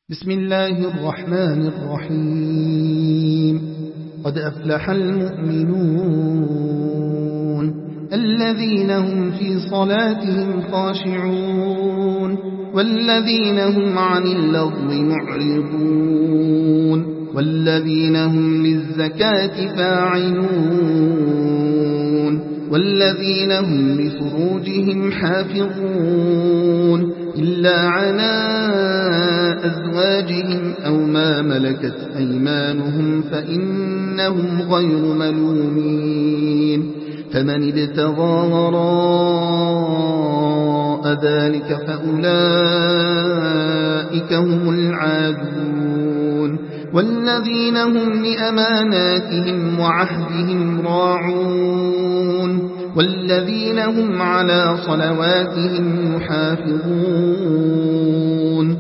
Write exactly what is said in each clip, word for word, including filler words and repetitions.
بسم الله الرحمن الرحيم. قد أفلح المؤمنون الذين هم في صلاتهم خاشعون والذين هم عن اللغو معرضون والذين هم للزكاة فاعلون والذين هم لفروجهم حافظون إلا على أزواجهم أو ما ملكت أيمانهم فإنهم غير ملومين. فمن ابتغى وراء ذلك فأولئك هم العادون والذين هم لأماناتهم وعهدهم راعون والذين هم على صلواتهم يحافظون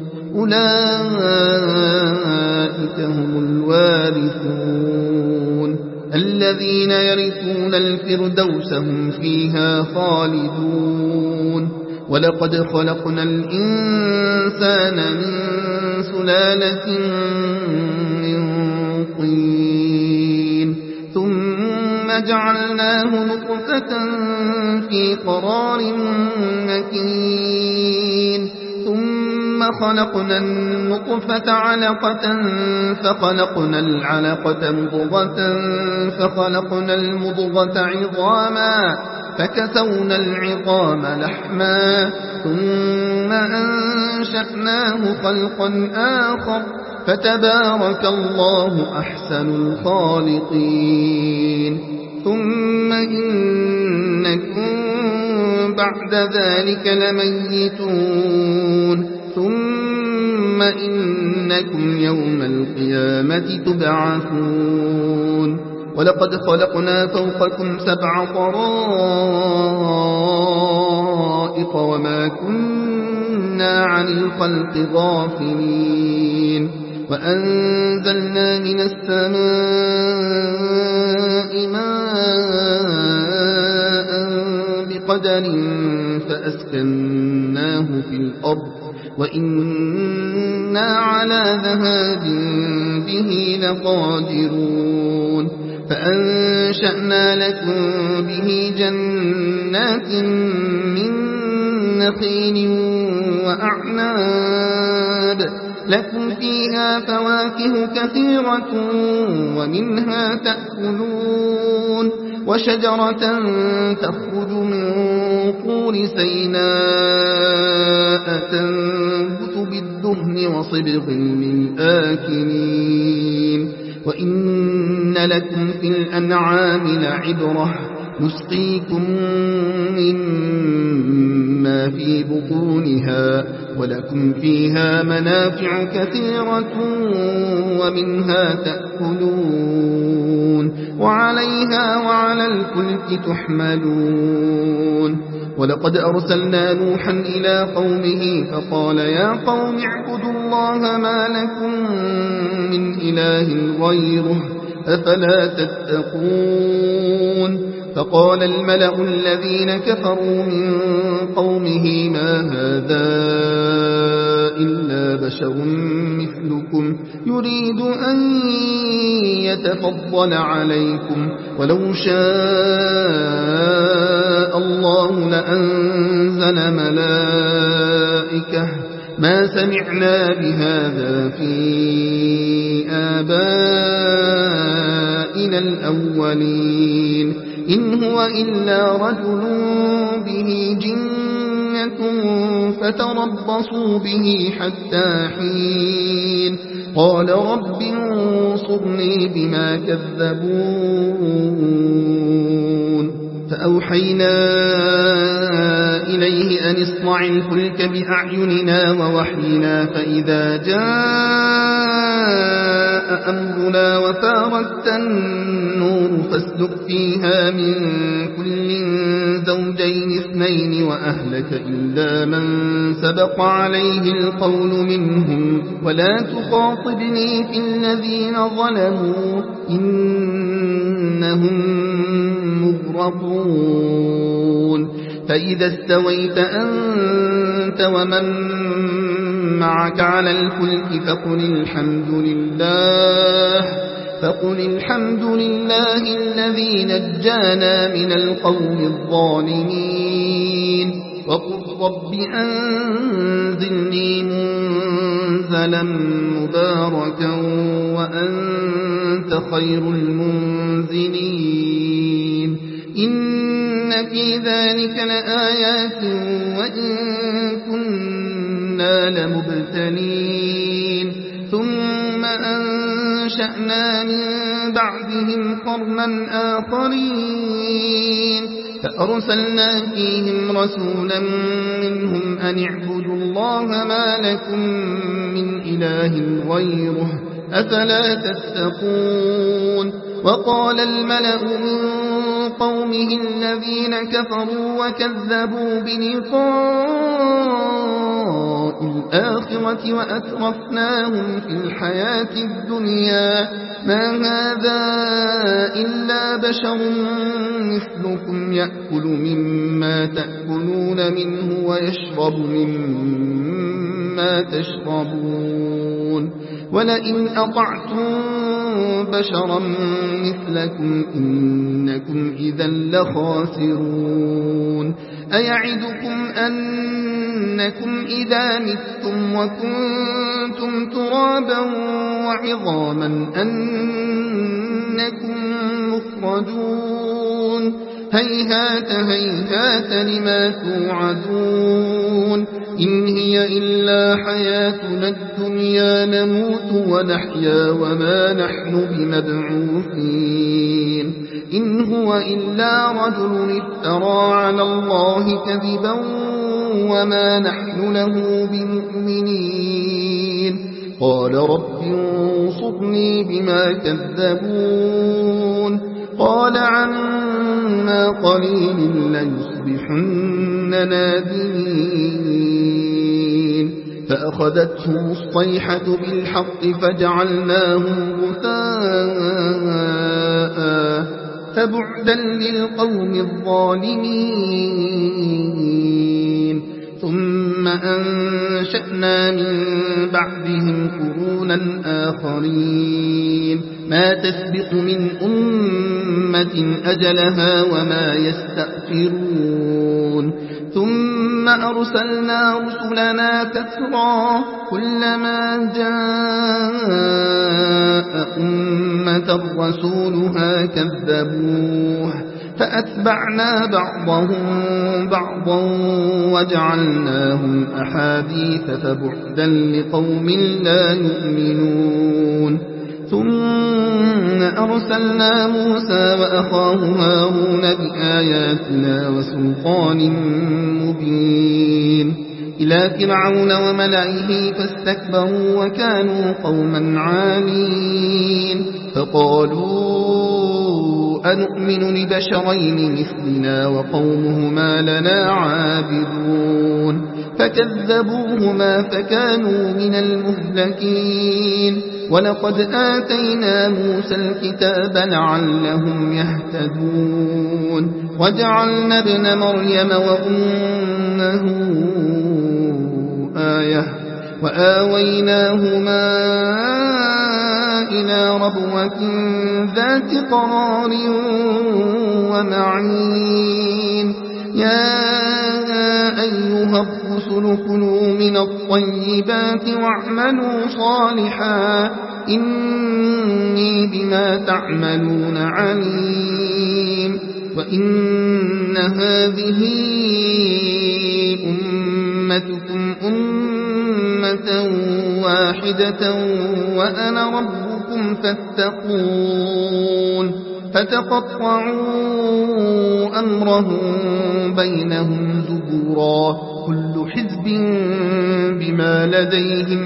أولئك هم الوارثون الذين يرثون الفردوس هم فيها خالدون. ولقد خلقنا الإنسان من سلالة من طين ثم جعلناه نطفة في قرار مكين ثم خلقنا النطفة علقة فخلقنا العلقة مضغة فخلقنا المضغة عظاما فكسونا العظام لحما ثم أنشأناه خلقا آخر فتبارك الله أحسن الخالقين. ثم إنكم بعد ذلك لميتون ثم إنكم يوم القيامة تبعثون. ولقد خلقنا فوقكم سبع طرائق وما كنا عن الخلق غافلين وأنزلنا من السماء ماء بقدر فأسكناه في الأرض وإنا على ذهاب به لقادرون. فأنشأنا لكم به جنات من نخيل وأعناب لكم فيها فواكه كثيرة ومنها تأكلون وشجرة تخرج من طور سيناء تنبت بالدهن وصبغ للآكلين. وإن لكم في الأنعام لعبرة نسقيكم مما في بطونها ولكم فيها منافع كثيرة ومنها تأكلون وعليها وعلى الفلك تحملون. ولقد أرسلنا نوحا إلى قومه فقال يا قوم اعبدوا الله ما لكم من إله غيره أفلا تتقون. فقال الملأ الذين كفروا من قومه ما هذا إلا بشر مثلكم يريد أن يتفضل عليكم ولو شاء الله لأنزل ملائكة ما سمعنا بهذا في آبائنا الأولين إن هو إلا رجل به جنة فتربصوا به حتى حين. قال رب انصرني بما كذبون. فأوحينا إليه أن اصنع الفلك بأعيننا ووحينا فإذا جاء أمرنا وفارت النور فاسلك فيها من كل زوجين اثنين وأهلك إلا من سبق عليه القول منهم ولا تخاطبني في الذين ظلموا إنهم مغرقون. فإذا استويت أنت ومن معك على الفلك فقل الحمد لله فقل الحمد لله الذي نجانا من القوم الظالمين وقل رب أنزلني منزلا مباركا وأنت خير المنزلين إن في ذلك لآيات وإن كنا لمبتلين ثم أنشأنا من بعدهم قرنا آخرين فأرسلنا فيهم رسولا منهم أن اعبدوا الله ما لكم من إله غيره أفلا تتقون وقال الملأ من قومه الذين كفروا وكذبوا بلقاء الآخرة وأترفناهم في الحياة الدنيا ما هذا إلا بشر مثلكم يأكل مما تأكلون منه ويشرب مما تشربون ولئن أطعتم بشرا مثلكم إنكم إذا لخاسرون أيعدكم أنكم إذا متم وكنتم ترابا وعظاما أنكم مخرجون هيهات هيهات لما توعدون إن هي إلا حياتنا الدنيا نموت ونحيا وما نحن بمبعوثين إن هو إلا رجل افترى على الله كذبا وما نحن له بمؤمنين قال رب انصرني بما كذبون قال عما قليل ليصبحن نادمين فأخذتهم الصيحة بالحق فجعلناهم غثاء فبعدا للقوم الظالمين ثم أنشأنا من بعدهم قرونا آخرين ما تسبق من أمة أجلها وما يستأخرون ثم أرسلنا رسلنا تترى كلما جاء أمة رسولها كذبوه فأتبعنا بعضهم بعضا وجعلناهم أحاديث فبعدا لقوم لا يؤمنون ثم أرسلنا موسى وأخاه هارون بآياتنا وسلطان مبين إلى فرعون وملئه فاستكبروا وكانوا قوما عالين فقالوا أنؤمن لبشرين مثلنا وقومهما لنا عابدون فكذبوهما فكانوا من المهلكين ولقد آتينا موسى الكتاب لعلهم يهتدون وجعلنا ابن مريم وأمه آية وآويناهما إلى ربوة ذات قرار ومعين يا أيها الرسل كلوا من الطيبات واعملوا صالحا إني بما تعملون عليم وإن هذه أمتكم أمة واحدة وأنا ربكم فاتقون فتقطعوا أمرهم بينهم زبورا كل حزب بما لديهم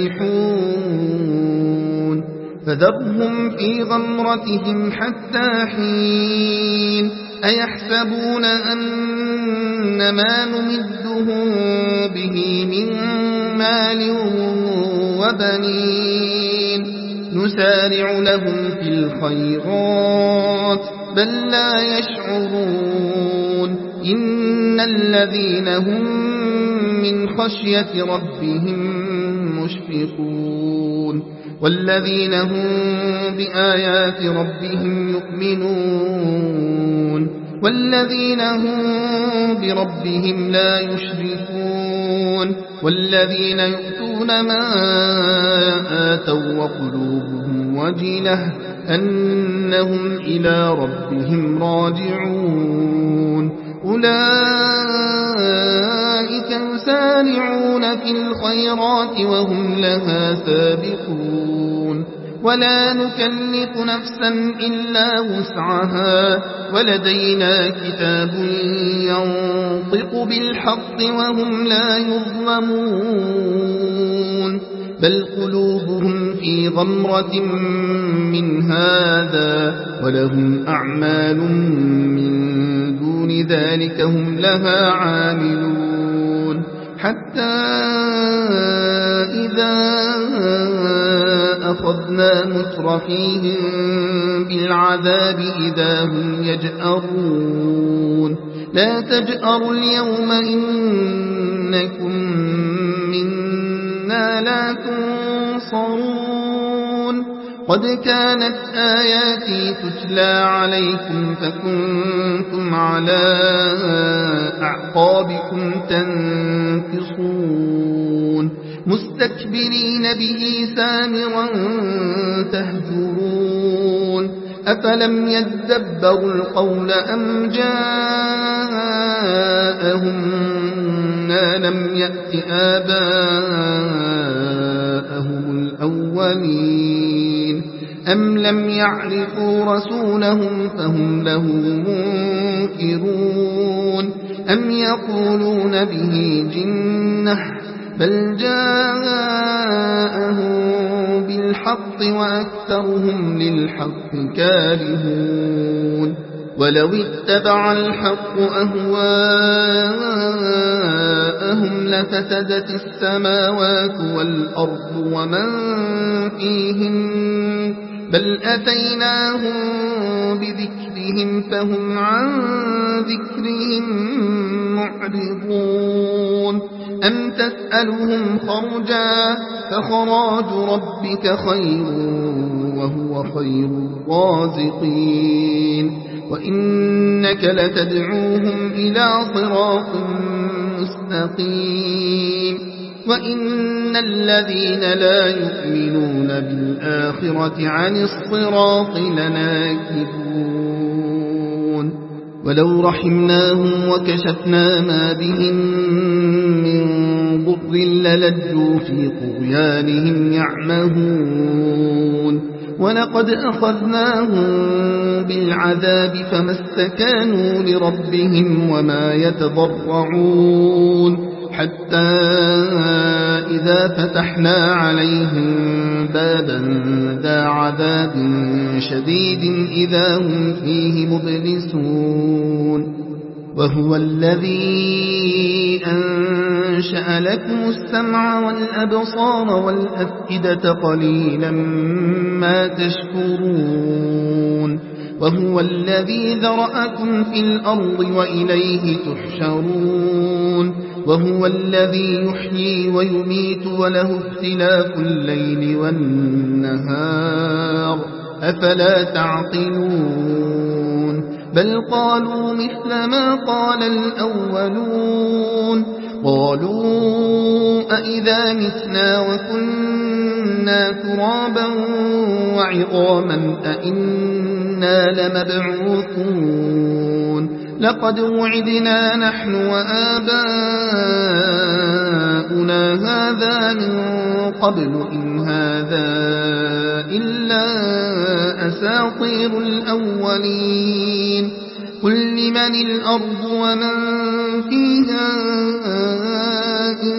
فرحون فذرهم في غمرتهم حتى حين أيحسبون أن ما نمدهم به من مال وبنين نسارع لهم في الخيرات بل لا يشعرون إن الذين هم من خشية ربهم مشفقون والذين هم بآيات ربهم يؤمنون والذين هم بربهم لا يشركون والذين يؤتون ما آتوا وقلوبهم وجلة أنهم إلى ربهم راجعون أولئك يسارعون في الخيرات وهم لها سابقون ولا نكلف نفسا إلا وسعها ولدينا كتاب ينطق بالحق وهم لا يظلمون بل قلوبهم في غمرة من هذا ولهم أعمال من دون ذلك هم لها عاملون حتى إذا أخذنا مترفيهم بالعذاب إذا هم يجأرون لا تجأروا اليوم إنكم منا لا تنصرون قد كانت آياتي تتلى عليكم فكنتم على أعقابكم تنكصون مستكبرين به سامرا تهجرون أفلم يدبروا القول أم جاءهم ما لم يأت آباءهم الأولين أم لم يعرفوا رسولهم فهم له منكرون أم يقولون به جنة بل جاءهم بالحق وأكثرهم للحق كارهون ولو اتبع الحق أهواءهم لفسدت السماوات والأرض ومن فيهن بل أتيناهم بذكرهم فهم عن ذكرهم معرضون أم تسألهم خرجا فخراج ربك خير وهو خير الرازقين وإنك لتدعوهم إلى صراط مستقيم وإن الذين لا يؤمنون بالآخرة عن الصراط لناكبون ولو رحمناهم وكشفنا ما بهم من ضر للجوا في طغيانهم يعمهون ولقد أخذناهم بالعذاب فما استكانوا لربهم وما يتضرعون حتى إذا فتحنا عليهم بابا ذا عذاب شديد إذا هم فيه مبلسون وهو الذي أنشأ لكم السمع والأبصار والأفئدة قليلا ما تشكرون وهو الذي ذرأكم في الأرض وإليه تحشرون وهو الذي يحيي ويميت وله اختلاف الليل والنهار أفلا تعقلون بل قالوا مثل ما قال الأولون قالوا أئذا متنا وكنا ترابا وعظاما أئنا لمبعوثون لقد وعدنا نحن وآباؤنا هذا من قبل إن هذا إلا أساطير الأولين قل لمن الأرض ومن فيها إن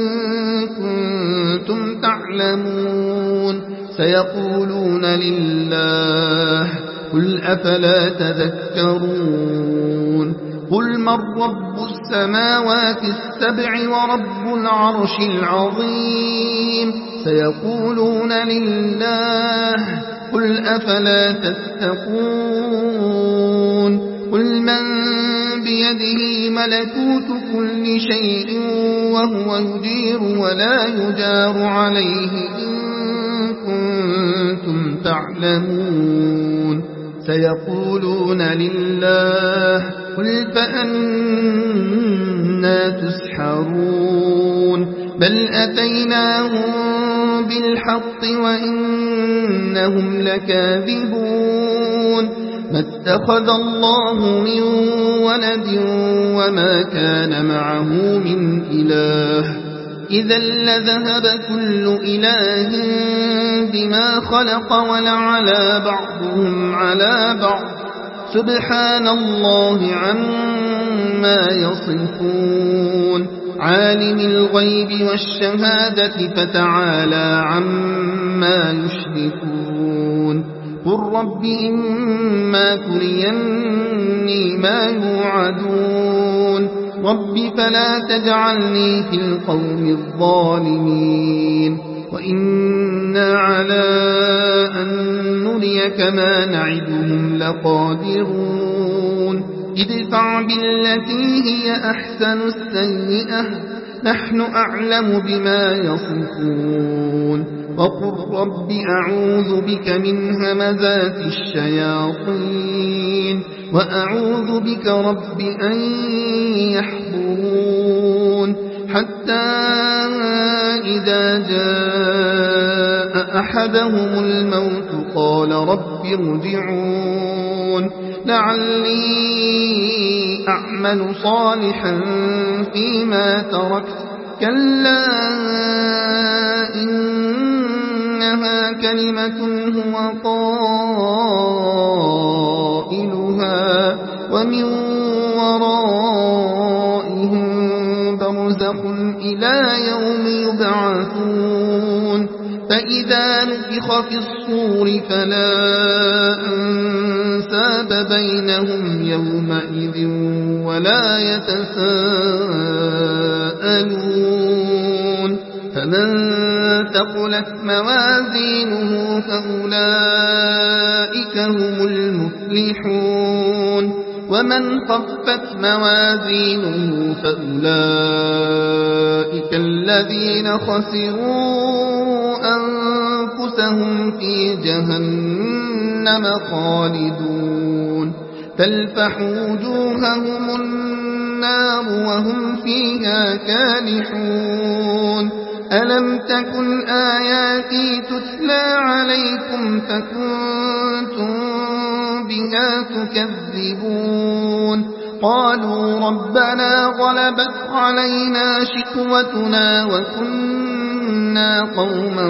كنتم تعلمون سيقولون لله قل أفلا تذكرون قل من رب السماوات السبع ورب العرش العظيم سيقولون لله قل أفلا تتقون قل قل من بيده ملكوت كل شيء وهو يجير ولا يجار عليه إن كنتم تعلمون سيقولون لله قل فأنا تسحرون بل أتيناهم بالحق وإنهم لكاذبون ما اتخذ الله من ولد وما كان معه من إله إذا لذهب كل إله بما خلق ولعلى بعضهم على بعض سبحان الله عما يصفون عالم الغيب والشهادة فتعالى عما يشركون قل رب إما تريني ما يوعدون رب فلا تجعلني في القوم الظالمين وإنا على أن نريك ما نعدهم لقادرون ادفع بالتي هي أحسن السيئة نحن أعلم بما يصفون وقل رب أعوذ بك من همزات الشياطين وأعوذ بك رب أن يحضرون حتى إذا جاء أحدهم الموت قال رب ارجعون لعلي أعمل صالحا فيما تركت كلا إنها كلمة هو قائلها ومن ورائهم برزخ إلى يوم يبعثون فإذا نفخ في الصور فلا أنساب بينهم يومئذ ولا يتساءلون فمن ثقلت موازينه فأولئك هم المفلحون ومن خفت موازينه فأولئك الذين خسروا أنفسهم في جهنم خالدون تلفح وجوههم النار وهم فيها كالحون ألم تكن آياتي تتلى عليكم فكنتم بها تكذبون قالوا ربنا غلبت علينا شقوتنا وكنا قوما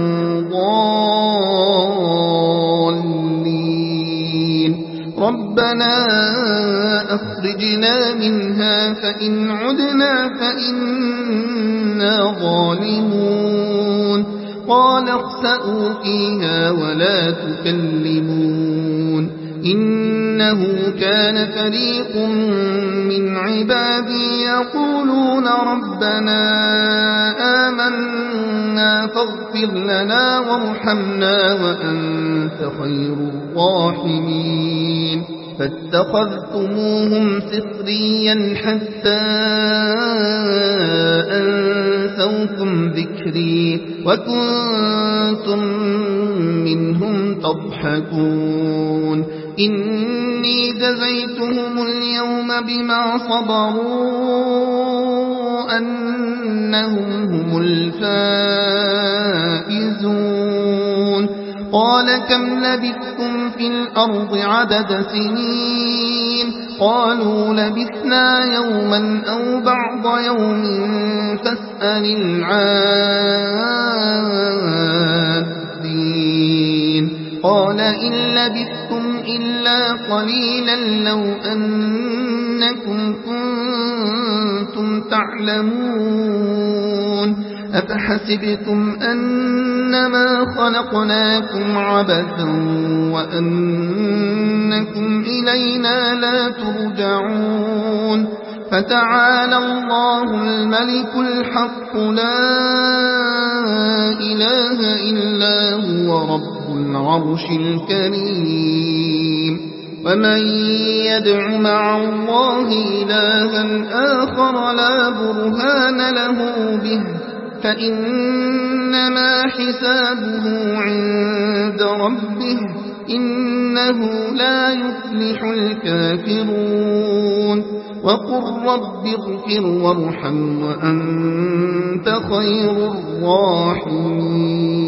ضالين ربنا أخرجنا منها فإن عدنا فإنا ظالمون قال اخسئوا فيها ولا تكلمون إنه كان فريق من عبادي يقولون ربنا آمنا فاغفر لنا وارحمنا وأنت خير الراحمين فاتخذتموهم سخريا حتى أنسوكم ذكري وكنتم منهم تضحكون إني جزيتهم اليوم بما صبروا أنهم هم الفائزون قال كم لبثتم في الأرض عدد سنين قالوا لبثنا يوما أو بعض يوم فاسأل العادين قال إن لبثتم إلا قليلا لو أنكم كنتم تعلمون أفحسبتم أنما خلقناكم عبثا وأنكم إلينا لا ترجعون فتعالى الله الملك الحق لا إله إلا هو رب العرش الكريم ومن يدع مع الله إلها آخر لا برهان له به فإنما حسابه عند ربه إنه لا يفلح الكافرون وقل رب اغفر وارحم وأنت خير الراحمين